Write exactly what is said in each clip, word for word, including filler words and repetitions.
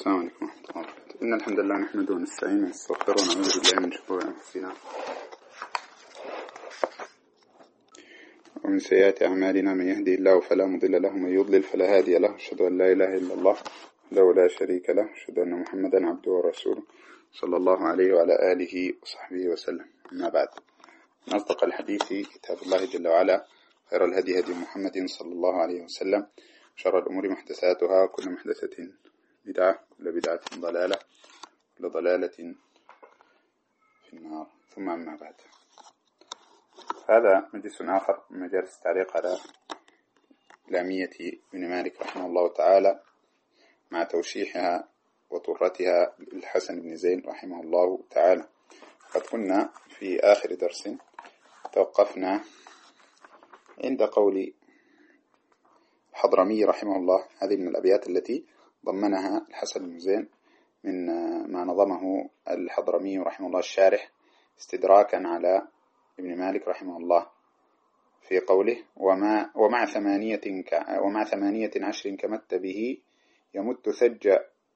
السلام عليكم ورحمة الله وبركاته. إن الحمد لله نحمده ونستعينه ونستغفره ونعوذ بالله من شرور أنفسنا ومن سيئات أعمالنا. من يهدي الله فلا مضل له ومن يضلل فلا هادي له. أشهد أن لا إله إلا الله وحده لا شريك له. أشهد أن محمدا عبده ورسوله صلى الله عليه وعلى آله وصحبه وسلم. أما بعد، نصدق الحديث كتاب الله جل وعلا، خير الهدي هدي محمد صلى الله عليه وسلم، شر الأمور محدثاتها، كل محدثة بدعة، كل بدعة ضلالة، كل ضلالة في النار. ثم أما بعد، هذا مجلس آخر من مجالس التعليق على لامية ابن مالك رحمه الله تعالى مع توشيحها وطرتها للحسن بن زين رحمه الله تعالى. قد كنا في آخر درس توقفنا عند قول الحضرمي رحمه الله. هذه من الأبيات التي ضمنها الحسن بن زين من ما نظمه الحضرمي رحمه الله الشارح استدراكا على ابن مالك رحمه الله في قوله: وما ومع ثمانية ومع ثمانية عشر كمت به يمت ثج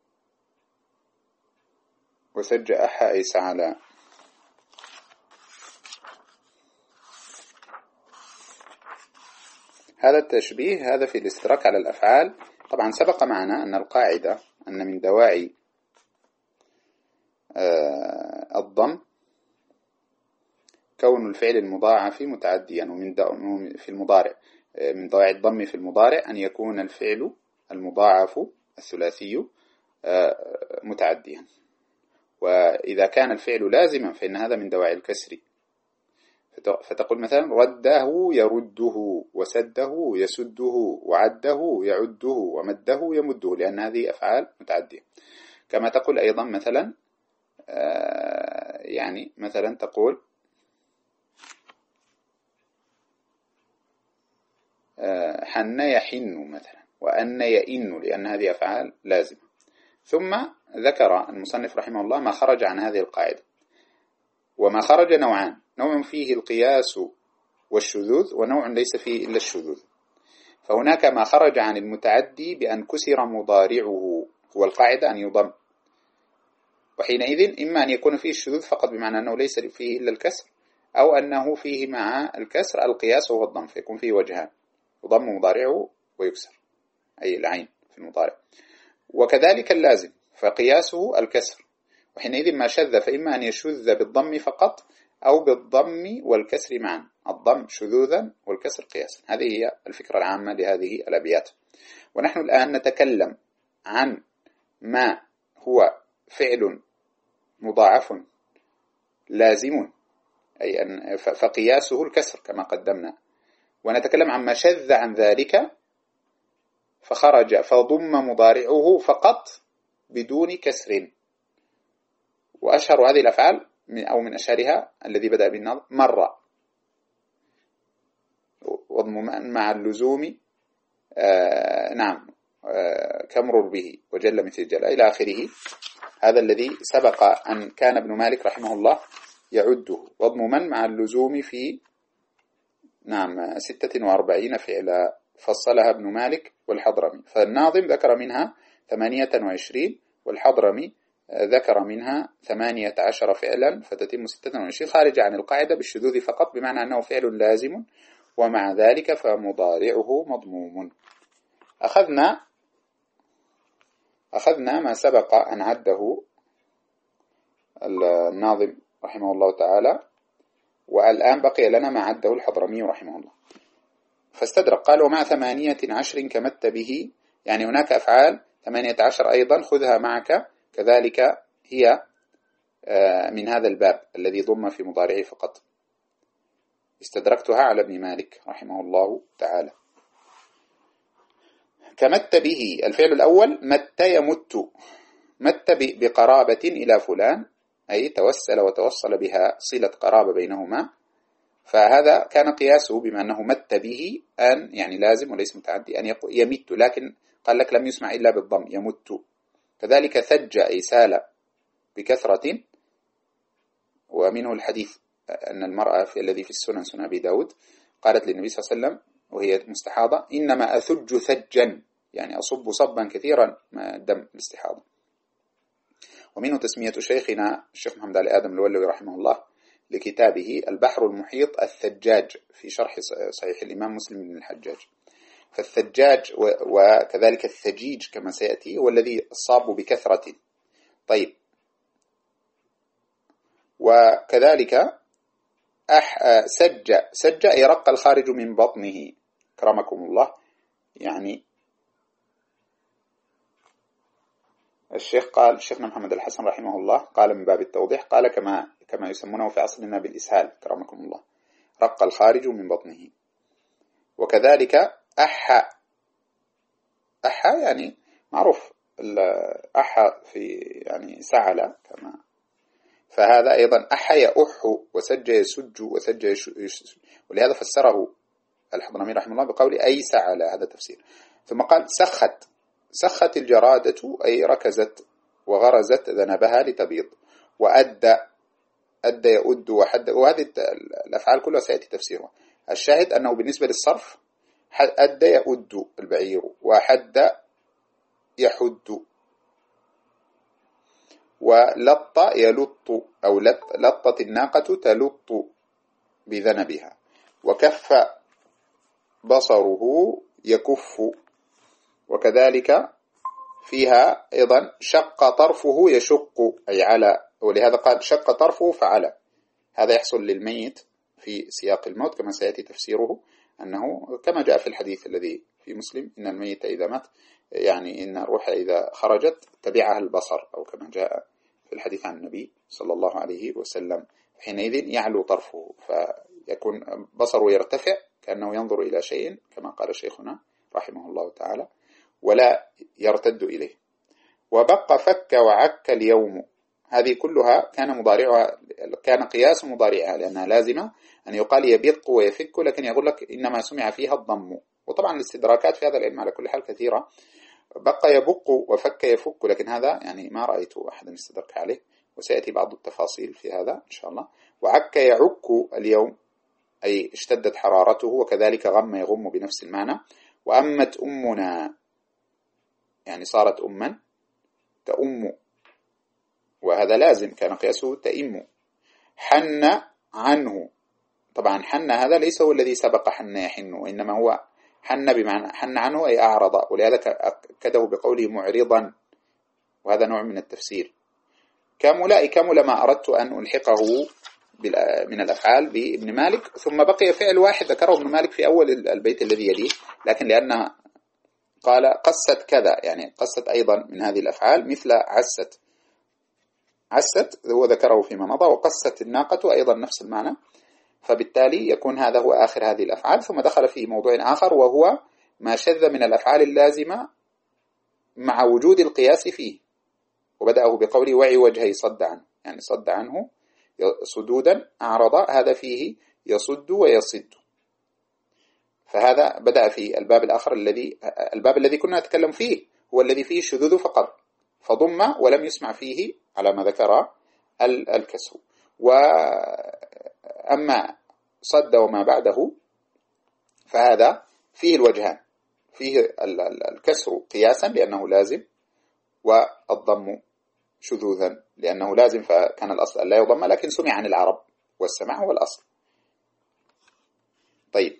وسج أحى أيس على. هذا التشبيه هذا في الاستدراك على الأفعال. طبعا سبق معنا أن القاعدة أن من دواعي الضم كون الفعل المضاعف متعديا، ومن في المضارع من دواعي الضم في المضارع أن يكون الفعل المضاعف الثلاثي متعديا. وإذا كان الفعل لازما فإن هذا من دواعي الكسر، فتقول مثلا: رده يرده، وسده يسده، وعده يعده، ومده يمده، لأن هذه أفعال متعدية. كما تقول أيضا مثلا يعني مثلا تقول حن يحن مثلا، وأن يئن، لأن هذه أفعال لازمة. ثم ذكر المصنف رحمه الله ما خرج عن هذه القاعدة، وما خرج نوعان: نوع فيه القياس والشذوذ، ونوع ليس فيه إلا الشذوذ. فهناك ما خرج عن المتعدي بأن كسر مضارعه، هو القاعدة أن يضم، وحينئذ إما أن يكون فيه الشذوذ فقط بمعنى أنه ليس فيه إلا الكسر، أو أنه فيه مع الكسر القياس وهو الضم، فيكون فيه وجهان: يضم مضارعه ويكسر، أي العين في المضارع. وكذلك اللازم فقياسه الكسر، وحينئذ ما شذ فإما أن يشذ بالضم فقط أو بالضم والكسر معا، الضم شذوذا والكسر قياسا. هذه هي الفكرة العامة لهذه الأبيات. ونحن الآن نتكلم عن ما هو فعل مضاعف لازم، أي أن فقياسه الكسر كما قدمنا، ونتكلم عن ما شذ عن ذلك فخرج فضم مضارعه فقط بدون كسر. وأشهر هذه الأفعال من أو من أشهرها الذي بدأ بالنظم: مرة، وضم مع اللزوم، آه نعم، آه كمرر به، وجل مثل جل، إلى آخره. هذا الذي سبق أن كان ابن مالك رحمه الله يعده. وضم من مع اللزوم في نعم ستة وأربعين فعلا فصلها ابن مالك والحضرمي، فالناظم ذكر منها ثمانية وعشرين، والحضرمي ذكر منها ثمانية عشر فعلا، فتتم ستة وعشرين، خارج عن القاعدة بالشذوذ فقط، بمعنى أنه فعل لازم، ومع ذلك فمضارعه مضموم. أخذنا أخذنا ما سبق أن عده الناظم رحمه الله تعالى، والآن بقي لنا ما عده الحضرمي رحمه الله. فاستدرك قال: ومع ثمانية عشر كمت به، يعني هناك أفعال ثمانية عشر أيضا خذها معك، كذلك هي من هذا الباب الذي ضم في مضارعه فقط. استدركتها على ابن مالك رحمه الله تعالى. كمت به، الفعل الأول مت يمت، مت بقرابة إلى فلان، أي توسل وتوصل بها صلة قرابة بينهما، فهذا كان قياسه بما أنه مت به أن يعني لازم وليس متعدي، أن يمت، لكن قال لك لم يسمع إلا بالضم يمت. كذلك ثج أي سال بكثرة، ومنه الحديث أن المرأة في الذي في السنن سنن أبي داود قالت للنبي صلى الله عليه وسلم وهي مستحاضة: إنما أثج ثجا، يعني أصب صبا كثيرا ما دم الاستحاضة. ومنه تسمية شيخنا الشيخ محمد علي آدم الولوي رحمه الله لكتابه البحر المحيط الثجاج في شرح صحيح الإمام مسلم بن الحجاج. فالثجاج وكذلك الثجيج كما سيأتي هو الذي صاب بكثرة. طيب، وكذلك أح سج سج يرق الخارج من بطنه كرمكم الله. يعني الشيخ قال شيخنا محمد الحسن رحمه الله قال من باب التوضيح، قال كما كما يسمونه في عصرنا بالإسهال كرمكم الله، رق الخارج من بطنه. وكذلك أحى أحى يعني معروف أحى في يعني سعل كما، فهذا أيضا أحى يأح وسج يسج وسج يسج، ولهذا فسره الحضرمي رحمه الله بقول أي سعل، هذا تفسير. ثم قال سخت سخت الجرادة أي ركزت وغرزت ذنبها لتبيض. وأدى أدى يؤد وحد، وهذه الأفعال كلها سيأتي تفسيرها. الشاهد أنه بالنسبة للصرف أدى يؤد البعير، وحد يحد، ولط يلط أو لطت الناقة تلط بذنبها، وكف بصره يكف. وكذلك فيها أيضا شق طرفه يشق أي على، ولهذا قال شق طرفه فعلى. هذا يحصل للميت في سياق الموت كما سيأتي تفسيره، أنه كما جاء في الحديث الذي في مسلم إن الميت إذا مات يعني إن الروح إذا خرجت تبعها البصر، أو كما جاء في الحديث عن النبي صلى الله عليه وسلم. حينئذ يعلو طرفه فيكون بصره يرتفع كأنه ينظر إلى شيء كما قال شيخنا رحمه الله تعالى، ولا يرتد إليه. وبق فك وعك اليوم، هذه كلها كان مضارعها كان قياس مضارعها لأنها لازمة أن يقال يبق ويفك، لكن يقول لك إنما سمع فيها الضم. وطبعا الاستدراكات في هذا العلم على كل حال كثيرة. بق يبق وفك يفك، لكن هذا يعني ما رأيت أحدا استدرك عليه، وسيأتي بعض التفاصيل في هذا إن شاء الله. وعك يعك اليوم أي اشتدت حرارته، وكذلك غم يغم بنفس المعنى. وأمت أمنا يعني صارت أما تأم، وهذا لازم كان قياسه تئم. حن عنه، طبعا حن هذا ليس هو الذي سبق حن يحن، وإنما هو حن بمعنى حن عنه أي أعرض، ولهذا أكده بقوله معرضا، وهذا نوع من التفسير. كمل كمل ما أردت أن ألحقه من الأفعال بابن مالك. ثم بقي فعل واحد ذكره ابن مالك في أول البيت الذي يليه، لكن لأن قال قست كذا يعني قست أيضا من هذه الأفعال مثل عست. عست هو ذكره فيما مضى، وقست الناقة أيضا نفس المعنى، فبالتالي يكون هذا هو آخر هذه الأفعال. ثم دخل في موضوع آخر وهو ما شذ من الأفعال اللازمة مع وجود القياس فيه، وبدأه بقوله وعي وجهي صد عنه، يعني صد عنه صدودا أعرض، هذا فيه يصد ويصد. فهذا بدأ في الباب الآخر الذي الباب الذي كنا نتكلم فيه هو الذي فيه الشذوذ فقط، فضم ولم يسمع فيه على ما ذكر الكسر. وأما صد وما بعده فهذا فيه الوجهان، فيه الكسر قياسا لأنه لازم، والضم شذوذا لأنه لازم، فكان الأصل أن لا يضم، لكن سمع عن العرب والسماع هو الأصل. طيب،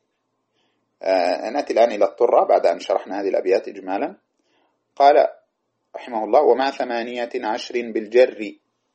آه نأتي الآن إلى الطرة بعد أن شرحنا هذه الأبيات إجمالا. قال رحمه الله ومع ثمانية عشر بالجر،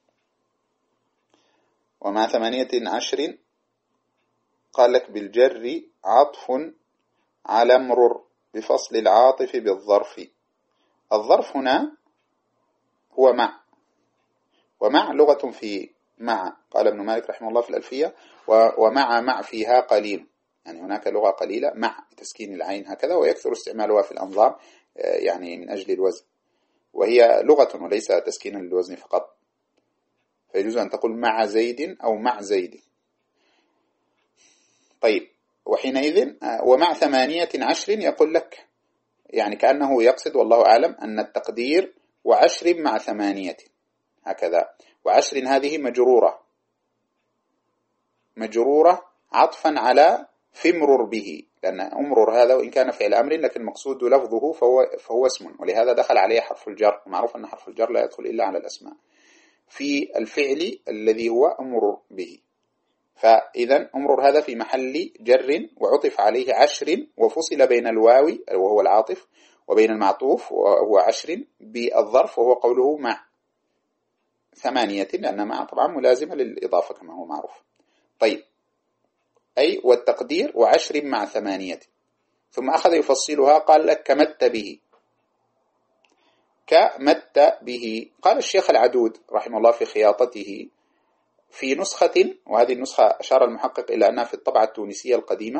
ومع ثمانية عشر قال لك بالجر عطف على مرر بفصل العاطف بالظرف. الظرف هنا هو مع، ومع لغة في مع، قال ابن مالك رحمه الله في الألفية ومع مع فيها قليل، يعني هناك لغة قليلة مع تسكين العين هكذا، ويكثر استعمالها في الأنظام يعني من أجل الوزن، وهي لغة وليس تسكينا للوزن فقط، فيجوز أن تقول مع زيد أو مع زيد. طيب، وحينئذ ومع ثمانية عشر يقول لك يعني كأنه يقصد والله أعلم أن التقدير وعشر مع ثمانية هكذا، وعشر هذه مجرورة مجرورة عطفا على فمرر به، لأن أمرر هذا وإن كان فعل أمر لكن المقصود لفظه فهو, فهو اسم، ولهذا دخل عليه حرف الجر. معروف أن حرف الجر لا يدخل إلا على الأسماء في الفعل الذي هو أمر به. فإذا أمرر هذا في محل جر وعطف عليه عشر، وفصل بين الواو وهو العاطف وبين المعطوف وهو عشر بالظرف وهو قوله مع ثمانية، لأن مع طبعا ملازمة للإضافة كما هو معروف. طيب، أي والتقدير وعشر مع ثمانية. ثم أخذ يفصلها قال لك كمت به. كمت به قال الشيخ العدود رحمه الله في خياطته في نسخة، وهذه النسخة أشار المحقق إلى أنها في الطبعة التونسية القديمة،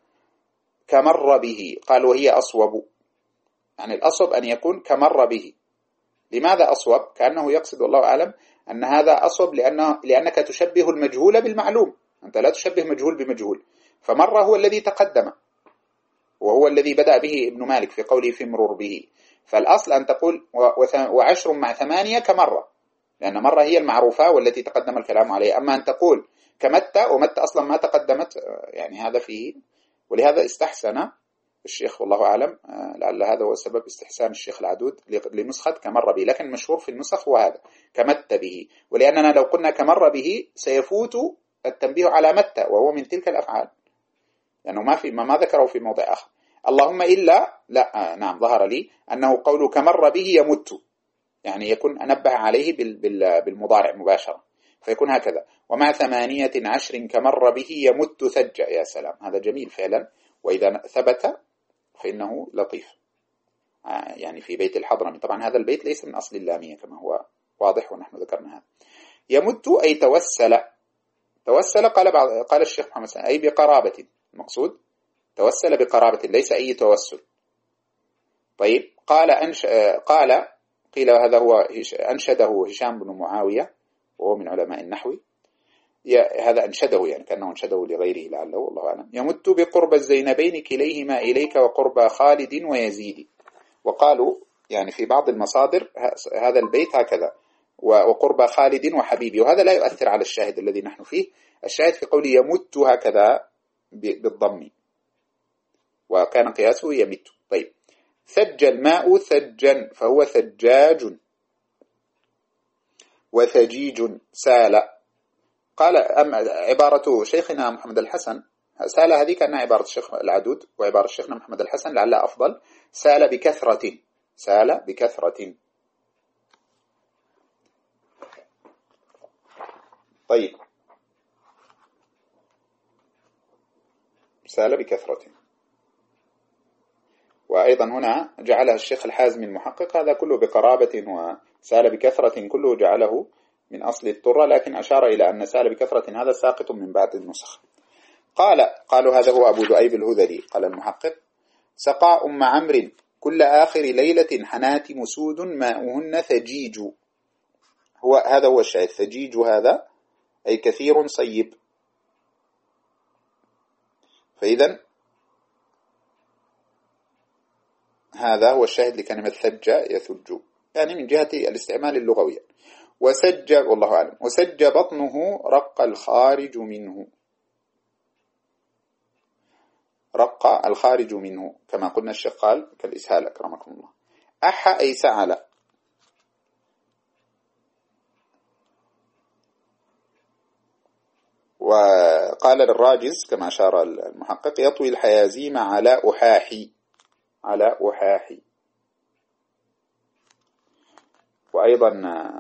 كمر به، قال وهي أصوب، يعني الأصوب أن يكون كمر به. لماذا أصوب؟ كأنه يقصد الله أعلم أن هذا أصوب لأنه لأنك تشبه المجهول بالمعلوم، أنت لا تشبه مجهول بمجهول. فمر هو الذي تقدم وهو الذي بدأ به ابن مالك في قوله في مرور به، فالأصل أن تقول وعشر مع ثمانية كمرة، لأن مرة هي المعروفة والتي تقدم الكلام عليها. أما أن تقول كمت، ومت أصلا ما تقدمت، يعني هذا فيه. ولهذا استحسن الشيخ والله أعلم، لعل هذا هو سبب استحسان الشيخ العدود لنسخة كمر به، لكن المشهور في النسخ هو هذا كمت به. ولأننا لو قلنا كمر به سيفوت التنبيه على مت، وهو من تلك الأفعال، لأنه ما في ما, ما ذكره في موضع آخر. اللهم إلا لا نعم ظهر لي أنه قول كمر به يمت، يعني يكون أنبه عليه بالمضارع مباشرة، فيكون هكذا ومع ثمانية عشر كمر به يمت ثج. يا سلام، هذا جميل فعلا، وإذا ثبت فإنه لطيف. يعني في بيت الحضرمي، طبعا هذا البيت ليس من أصل اللامية كما هو واضح ونحن ذكرنا هذا. يمت أي توسل. توسل قال بعض قال الشيخ محمد سنة أي بقرابة، المقصود توسل بقرابة ليس أي توسل. طيب، قال أنش... قال قيل هذا هو أنشده هشام بن معاوية وهو من علماء النحو، هذا أنشده يعني كأنه أنشده لغيره لعله والله أعلم. يمت بقرب الزينبين كليهما إليك وقرب خالد ويزيد. وقالوا يعني في بعض المصادر هذا البيت هكذا وقرب خالد وحبيبي، وهذا لا يؤثر على الشاهد الذي نحن فيه. الشاهد في قوله يمت هكذا بالضم، وكان قياسه يمت. طيب، ثج الماء ثجا فهو ثجاج، وثجيج سال. قال أم عبارة شيخنا محمد الحسن سال هذه كأنها عبارة الشيخ العدود، وعبارة شيخنا محمد الحسن لعلها أفضل، سال بكثرة، سال بكثرة. طيب، سال بكثرة. وأيضا هنا جعلها الشيخ الحازمي المحقق هذا كله بقرابة، وسال بكثرة كله جعله من أصل الطرة، لكن أشار إلى أن سال بكثرة هذا ساقط من بعض النسخ. قال قالوا هذا هو أبو ذؤيب الهذلي. قال المحقق سقى أم عمرو كل آخر ليلة حناتم سود ماؤهن ثجيج. هو هذا هو الشاهد، ثجيج هذا أي كثير صيب. فإذا هذا هو الشاهد لكلمة ثج يثج، يعني من جهة الاستعمال اللغوي. وسج والله أعلم. وسج بطنه رق الخارج منه، رق الخارج منه كما قلنا الشيخ قال كالإسهال أكرمكم الله. أح أي سعل. وقال للراجز كما أشار المحقق يطوي الحيازيم على أحاحي، على أحاحي. وأيضا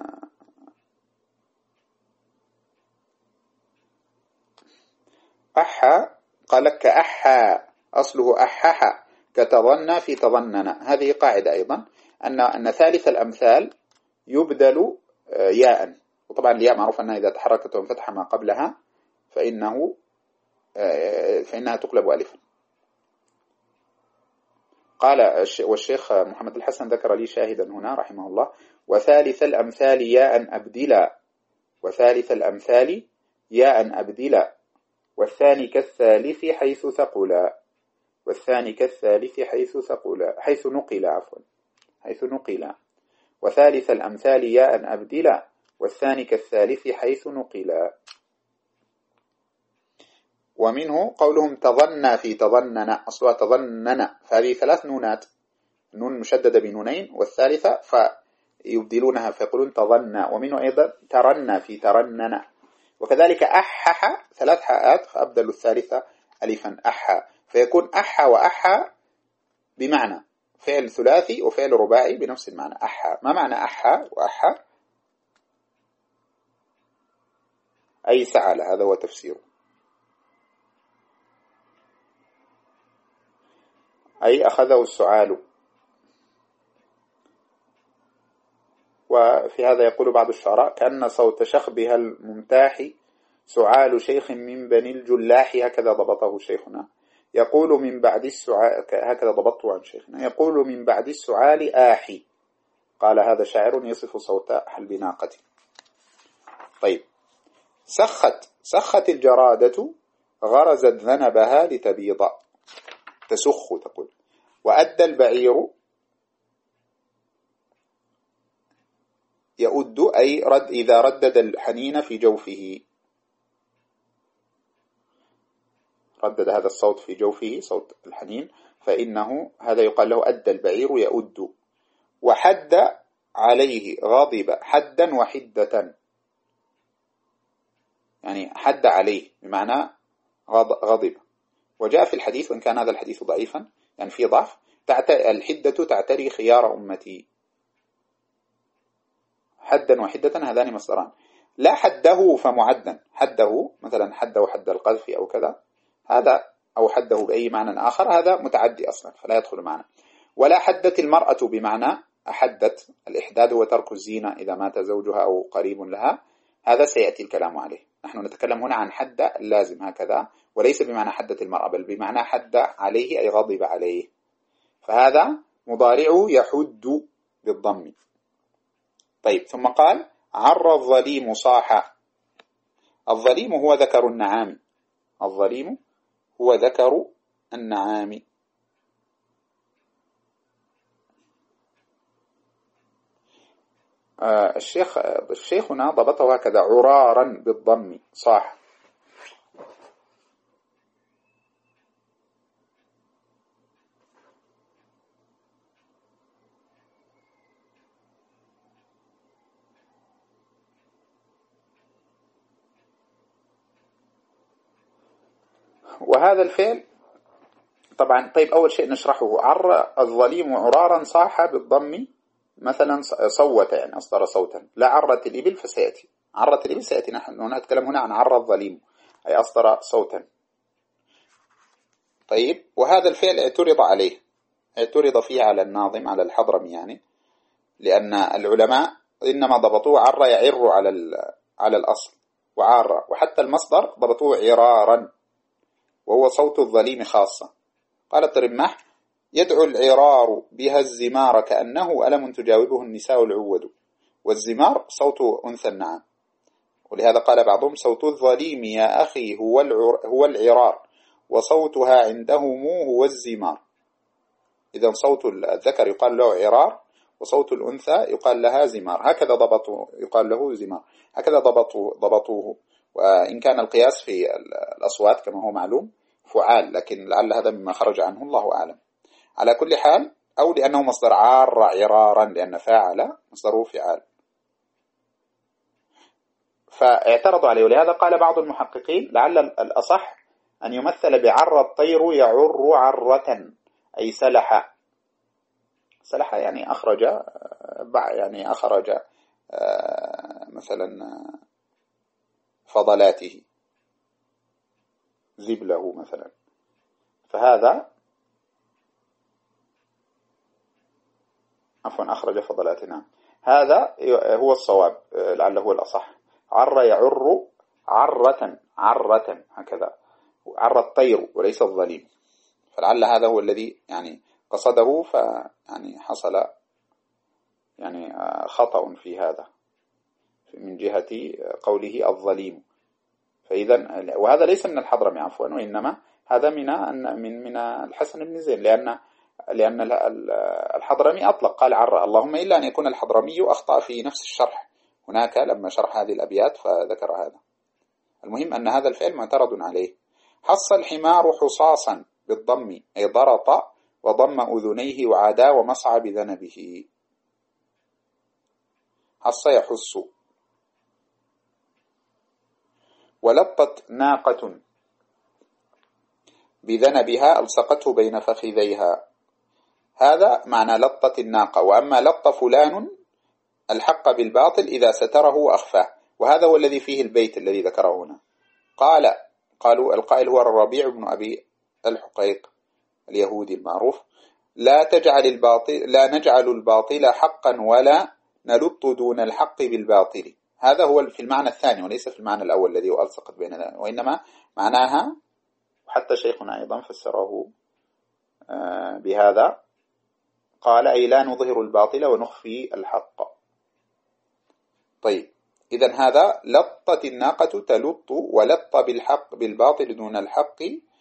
أحا قال لك أحا، أصله أححا كتظنى في تظننا. هذه قاعدة أيضا أن أن ثالث الأمثال يبدل ياء، وطبعا الياء معروف أنها إذا تحركت وانفتح ما قبلها فإنه فإنها تقلب ألفا. قال والشيخ محمد الحسن ذكر لي شاهدا هنا رحمه الله: وثالث الأمثال ياء أبدلا، وثالث الأمثال ياء أبدلا، والثاني كالثالث حيث ثقلا، والثاني كالثالث حيث ثقلا، حيث نقل عفوا، حيث نقل. وثالث الأمثال ياء أبدلا، والثاني كالثالث حيث نقلا. ومنه قولهم تظنى في تظنن، أصلها تظنن، فهذه ثلاث نونات، نون مشددة بنونين والثالثة فيبدلونها فيقولون تظنى. ومنه أيضا ترنى في ترنن، وكذلك أحح، ثلاث حاءات فأبدلوا الثالثة ألفا أحا، فيكون أحا وأحا بمعنى فعل ثلاثي وفعل رباعي بنفس المعنى. أحا، ما معنى أحا وأحا؟ أي سعل، هذا هو تفسيره، أي أخذه السعال. وفي هذا يقول بعض الشعراء: كأن صوت شخبها الممتاح سعال شيخ من بني الجلاح، هكذا ضبطه شيخنا. يقول من بعد السعال، هكذا ضبطه عن شيخنا، يقول من بعد السعال آحي. قال هذا شاعر يصف صوت حلب ناقته. طيب، سخت، سخت الجرادة غرزت ذنبها لتبيض، تسخ تقول. وأدى البعير يؤد، أي رد، إذا ردد الحنين في جوفه، ردد هذا الصوت في جوفه، صوت الحنين، فإنه هذا يقال له أدى البعير يؤد. وحد عليه غضب، حدا وحدة، يعني حد عليه بمعنى غضب. وجاء في الحديث، وإن كان هذا الحديث ضعيفا يعني في ضعف، الحدة تعتري خيار أمتي. حدا وحدة هذان مصدران. لا حده فمعدا، حده مثلا حده حد القذف أو كذا، هذا أو حده بأي معنى آخر، هذا متعدي أصلا فلا يدخل معنا. ولا حدت المرأة بمعنى أحدت، الإحداد هو ترك الزينة إذا مات زوجها أو قريب لها، هذا سيأتي الكلام عليه. نحن نتكلم هنا عن حد اللازم هكذا، وليس بمعنى حدت المرأة، بل بمعنى حد عليه أي غضب عليه، فهذا مضارعه يحد بالضم. طيب، ثم قال عر الظليم صاح. الظليم هو ذكر النعام، الظليم هو ذكر النعام. آه الشيخ الشيخنا ضبطه هكذا عرارا بالضم، صاح. وهذا الفعل طبعا، طيب أول شيء نشرحه. عر الظليم عرارا صاح بالضم، مثلا صوت يعني أصدر صوتا. لا عرت الإبل فسيأتي، عرت الإبل سيأتي، نحن نتكلم هنا عن عر الظليم أي أصدر صوتا. طيب، وهذا الفعل اعترض عليه، اعترض فيه على الناظم، على الحضرمي يعني، لأن العلماء إنما ضبطوه عر يعر على على الأصل، وعار، وحتى المصدر ضبطوه عرارا، وهو صوت الظليم خاصة. قال الترماح: يدعو العرار بها الزمار كأنه ألم تجاوبه النساء العود. والزمار صوت أنثى النعام، ولهذا قال بعضهم: صوت الظليم يا أخي هو هو العرار، وصوتها عندهم هو الزمار. إذا صوت الذكر يقال له عرار، وصوت الأنثى يقال لها زمار، هكذا ضبطوا، يقال له زمار، هكذا ضبطوا ضبطوه. وإن كان القياس في الأصوات كما هو معلوم فعال، لكن لعل هذا مما خرج عنه، الله أعلم. على كل حال، أو لأنه مصدر عار عرارا، لأن فاعل مصدره فعال، فاعترضوا عليه. ولهذا قال بعض المحققين: لعل الأصح أن يمثل بعر الطير يعر عرة، أي سلح، سلح يعني أخرج، يعني أخرج مثلا فضلاته، زبله مثلا، فهذا عفوا أخرج فضلاتنا، هذا هو الصواب، لعله هو الأصح. عر يعر عرة، عرة هكذا، عر الطير وليس الظليم، فلعل هذا هو الذي يعني قصده، فيعني حصل يعني خطأ في هذا من جهة قوله الظليم. فإذا وهذا ليس من الحضرمي عفوا، وإنما هذا من من من الحسن بن زين، لأن لأن الحضرمي أطلق قال عر، اللهم إلا أن يكون الحضرمي أخطأ في نفس الشرح هناك لما شرح هذه الأبيات فذكر هذا. المهم أن هذا الفعل معترض عليه. حص الحمار حصاصا بالضم أي ضرط وضم أذنيه وعادا ومصع بذنبه. حص يحص. ولطت ناقة بذنبها ألصقته بين فخذيها. هذا معنى لطت الناقة. وأما لط فلان الحق بالباطل إذا ستره وأخفاه، وهذا هو الذي فيه البيت الذي ذكره هنا. قال قالوا القائل هو الربيع بن أبي الحقيق اليهودي المعروف: لا تجعل الباطل لا نجعل الباطل حقا ولا نلط دون الحق بالباطل. هذا هو في المعنى الثاني وليس في المعنى الأول الذي هو ألصقت بين ذلك، وإنما معناها، وحتى شيخنا أيضا فسره بهذا، قال أي لا نظهر الباطل ونخفي الحق. طيب، إذن هذا لطت الناقة تلط، ولط بالحق بالباطل دون الحق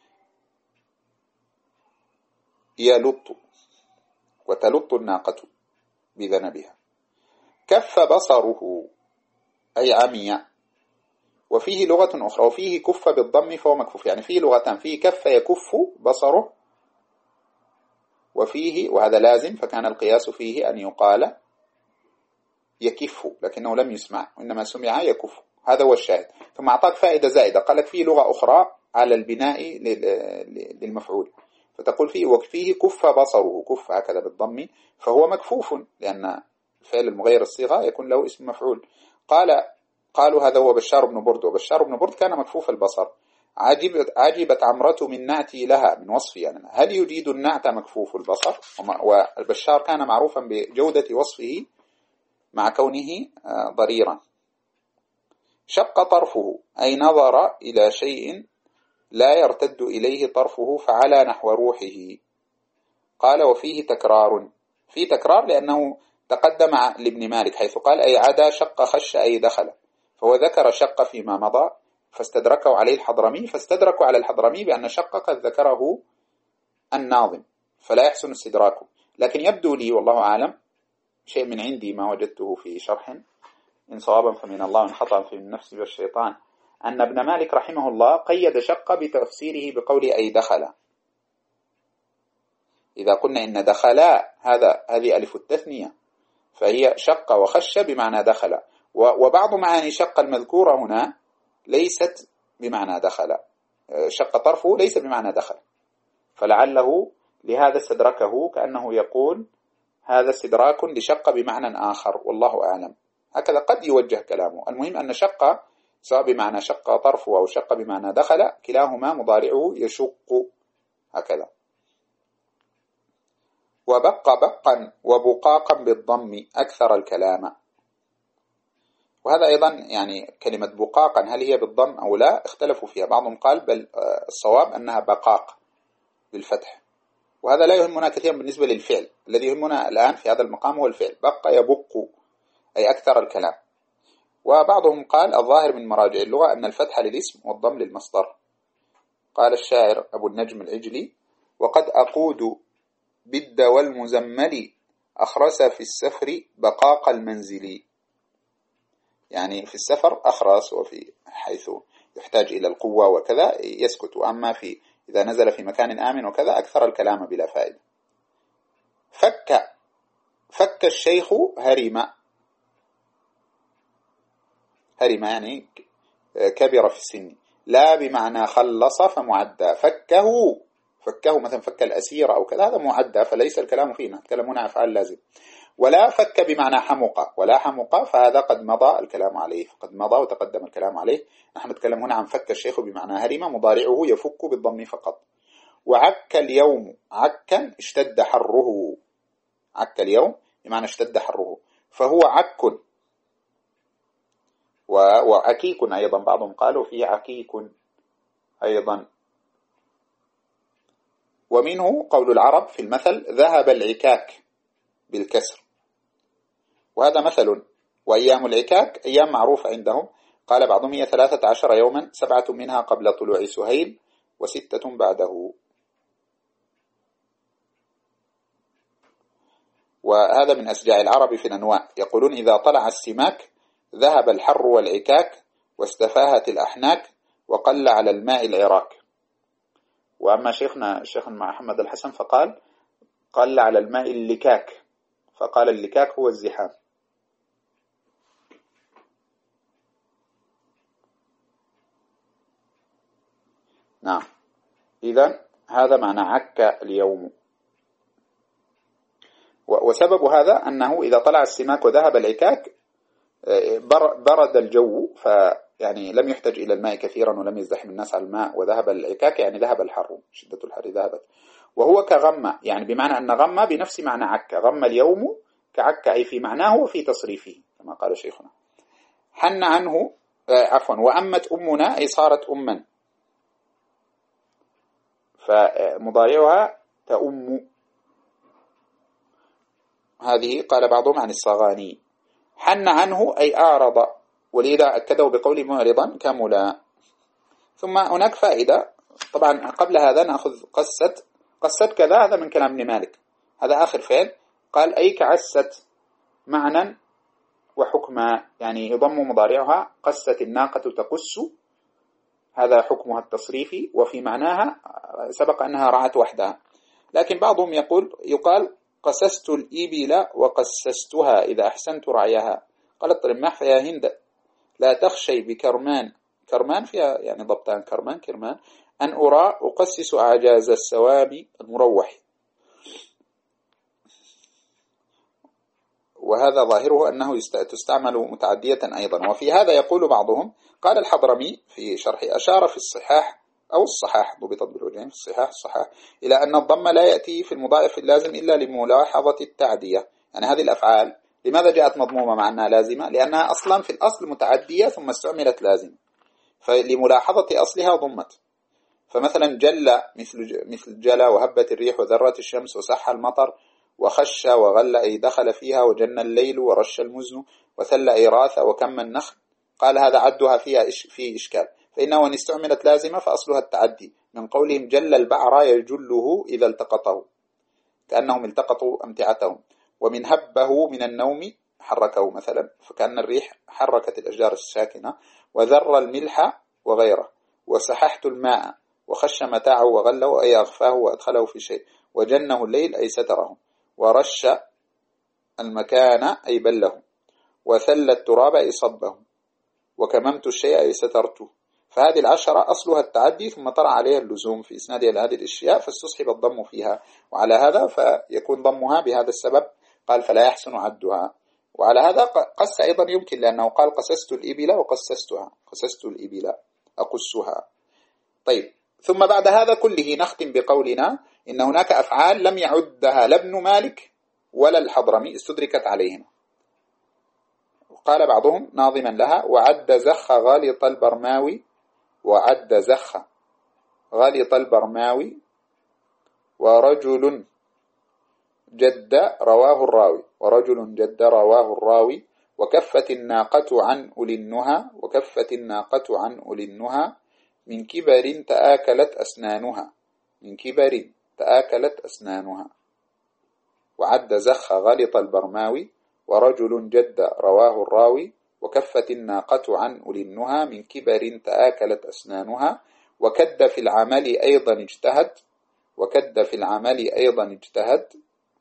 يلط، وتلط الناقة بذنبها. كف بصره أي عمي. وفيه لغة أخرى، وفيه كف بالضم فهو مكفوف، يعني فيه لغتان، فيه كف يكف بصره، وفيه، وهذا لازم، فكان القياس فيه أن يقال يكف، لكنه لم يسمع وإنما سمع يكف. هذا هو الشاهد. ثم أعطاك فائدة زائدة، قال لك فيه لغة أخرى على البناء للمفعول، فتقول فيه وفيه كف بصره، كف هكذا بالضم فهو مكفوف، لأن الفعل المغير الصيغة يكون له اسم مفعول. قال قالوا هذا هو بشار بن برد، وبشار بن برد كان مكفوف البصر. عجبت, عجبت عمرة من نعتي لها، من وصفي يعني، هل يجيد النعت مكفوف البصر؟ والبشار كان معروفا بجودة وصفه مع كونه ضريرا. شق طرفه أي نظر إلى شيء لا يرتد إليه طرفه فعلى نحو روحه. قال وفيه تكرار، في تكرار لأنه تقدم لابن مالك حيث قال أي عدا شق خش أي دخل، فهو ذكر شق فيما مضى فاستدركه عليه الحضرمي، فاستدركوا على الحضرمي بأن شق قد ذكره الناظم فلا يحسن استدراكه. لكن يبدو لي والله أعلم شيء من عندي ما وجدته في شرح، إن صوابا فمن الله وإن خطأ فمن نفسي والشيطان، أن ابن مالك رحمه الله قيد شق بتفسيره بقوله أي دخل. إذا قلنا إن دخلا هذا هذه ألف التثنية، فهي شق وخش بمعنى دخل، وبعض معاني شق المذكورة هنا ليست بمعنى دخل، شق طرفه ليس بمعنى دخل، فلعله لهذا استدركه، كأنه يقول هذا استدراك لشق بمعنى آخر، والله أعلم. هكذا قد يوجه كلامه. المهم أن شق سواء بمعنى شق طرفه أو شق بمعنى دخل كلاهما مضارعه يشق هكذا. وبق بقا وبقاقا بالضم أكثر الكلام. وهذا أيضا يعني كلمة بقاقا هل هي بالضم أو لا اختلفوا فيها، بعضهم قال بل الصواب أنها بقاق بالفتح، وهذا لا يهمنا كثيرا بالنسبة للفعل. الذي يهمنا الآن في هذا المقام هو الفعل، بق يبق أي أكثر الكلام. وبعضهم قال الظاهر من مراجع اللغة أن الفتح للاسم والضم للمصدر. قال الشاعر أبو النجم العجلي وقد أقود بد والمزمل أخرس في السفر بقاق المنزل، يعني في السفر أخرس، وفي حيث يحتاج إلى القوة وكذا يسكت، وأما في إذا نزل في مكان آمن وكذا أكثر الكلام بلا فائدة. فك فك الشيخ هرم، هرم يعني كبر في السن، لا بمعنى خلص فمعدى. فكه فكه مثلا فك الأسير أو كذا، هذا معدى فليس الكلام فيه، نتكلم هنا أفعال لازم. ولا فك بمعنى حمق، ولا حمق فهذا قد مضى الكلام عليه، قد مضى وتقدم الكلام عليه. نحن نتكلم هنا عن فك الشيخ بمعنى هرم، مضارعه يفك بالضم فقط. وعك اليوم، عكا اشتد حره، عك اليوم بمعنى اشتد حره، فهو عك. وعكيك أيضا، بعضهم قالوا فيه عكيك أيضا. ومنه قول العرب في المثل ذهب العكاك بالكسر، وهذا مثل. وأيام العكاك أيام معروفة عندهم، قال بعضهم هي ثلاثة عشر يوما، سبعة منها قبل طلوع سهيل وستة بعده. وهذا من أسجاع العرب في الأنواع، يقولون إذا طلع السماك ذهب الحر والعكاك واستفاهت الأحناك وقل على الماء العراك. وأما شيخنا الشيخ محمد الحسن فقال قل على الماء اللكاك، فقال اللكاك هو الزحام. نعم، إذن هذا معنى عك اليوم. وسبب هذا أنه إذا طلع السماك وذهب العكاك برد الجو، فيعني لم يحتاج إلى الماء كثيرا ولم يزدحم الناس على الماء، وذهب العكاك يعني ذهب الحر، شدة الحر ذهبت. وهو كغمة، يعني بمعنى أن غمة بنفس معنى عك، غم اليوم كعك، أي في معناه وفي تصريفه كما قال شيخنا. حن عنه عفوا وأمت أمنا، أي صارت أما، فمضارعها تأم. هذه قال بعضهم عن الصغاني. حن عنه أي أعرض، ولذا أكده بقول معرضا كملا. ثم هناك فائدة، طبعا قبل هذا نأخذ قست. قست كذا، هذا من كلام ابن مالك، هذا آخر فعل. قال أي كعست معنى وحكما، يعني يضم مضارعها قست الناقة تقس، هذا حكمها التصريفي، وفي معناها سبق أنها رعت وحدها. لكن بعضهم يقول يقال قسست الإبل وقسستها إذا أحسنت رعيها. قالت الرماح يا هند لا تخشي بكرمان، كرمان فيها يعني ضبطان، كرمان كرمان، أن أرى أقسس أعجاز السواب المروح. وهذا ظاهره أنه تستعمل متعدية أيضا. وفي هذا يقول بعضهم، قال الحضرمي في شرحه أشار في الصحاح أو الصحاح، ضبطت بالوجهين في الصحاح الصحاح، إلى أن الضم لا يأتي في المضاعف اللازم إلا لملاحظة التعدية. يعني هذه الأفعال لماذا جاءت مضمومة مع أنها لازمة؟ لأنها أصلا في الأصل متعدية ثم استعملت لازمة، فلملاحظة أصلها ضمت. فمثلا جل مثل مثل جل، وهبت الريح، وذرت الشمس، وسح المطر، وخش وغل أي دخل فيها، وجن الليل، ورش المزن، وثل أي راث، وكم النخل. قال هذا عدها فيها في إشكال، فإنه وإن استعملت لازمة فأصلها التعدي، من قولهم جل البعر يجله إذا التقطه، كأنهم التقطوا أمتعتهم. ومن هبه من النوم حركه مثلا، فكأن الريح حركت الأشجار الساكنة. وذر الملح وغيره. وسححت الماء، وخش متاعه وغله أي أغفاه وأدخله في شيء. وجنه الليل أي ستره. ورش المكان أي بله. وثل التراب أي صبه. وكممت الشيء أي سترته. فهذه العشرة أصلها التعدي، ثم طرأ عليها اللزوم في إسنادها لهذه الأشياء، فاستصحب الضم فيها، وعلى هذا فيكون ضمها بهذا السبب. قال فلا يحسن عدها. وعلى هذا قس أيضا يمكن، لأنه قال قسست الإبل وقسستها، قسست الإبل أقسها. طيب، ثم بعد هذا كله نختم بقولنا إن هناك أفعال لم يعدها لا ابن مالك ولا الحضرمي، استدركت عليهما. قال بعضهم ناظما لها: وعد زخ غالط البرماوي، وعد زخ غالط البرماوي، ورجل جد رواه الراوي، ورجل جد رواه الراوي، وكفت الناقة عن أولي النهى، وكفت الناقة عن أولي النهى، من كبر تآكلت أسنانها، من كبر تآكلت أسنانها. وعد زخ غلط البرماوي، ورجل جد رواه الراوي، وكفت الناقة عن أولي النهى، من كبر تآكلت أسنانها. وكد في العمل أيضا اجتهد، وكد في العمل أيضا اجتهد،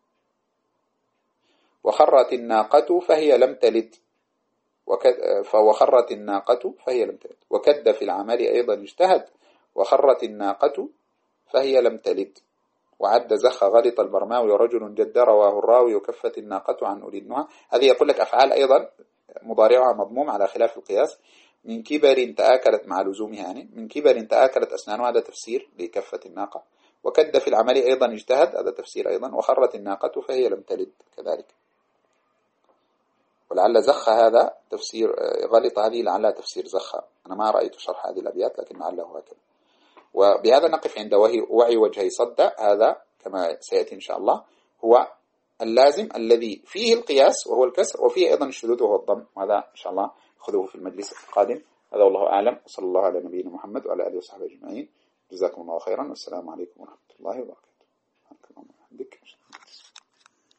وخرت الناقة فهي لم تلد، فوخرت الناقة فهي لم تلد. وكد في العمل أيضا اجتهد، وخرت الناقة فهي لم تلد. وعد زخ غلط البرماوي، ورجل جد رواه الراوي، وكفت الناقة عن أولي النهى. هذه يقول لك أفعال أيضا مضارعها مضموم على خلاف القياس. من كبر تآكلت مع لزومها، يعني من كبر تآكلت أسنانها، هذا تفسير لكفة الناقة. وكد في العمل أيضا اجتهد، هذا تفسير أيضا. وخرت الناقة فهي لم تلد كذلك. ولعل زخ هذا تفسير غلط، هذه لعلها تفسير زخ. أنا ما رأيت شرح هذه الأبيات، لكن لعله هكذا. وبهذا نقف عند وعي وجهي صد. هذا كما سيأتي إن شاء الله هو اللازم الذي فيه القياس وهو الكسر، وفيه أيضا الشذوذ وهو الضم. وهذا إن شاء الله خذوه في المجلس القادم. هذا والله أعلم، وصلى الله على نبينا محمد وعلى آله وصحبه أجمعين. جزاكم الله خيرا، والسلام عليكم ورحمة الله وبركاته.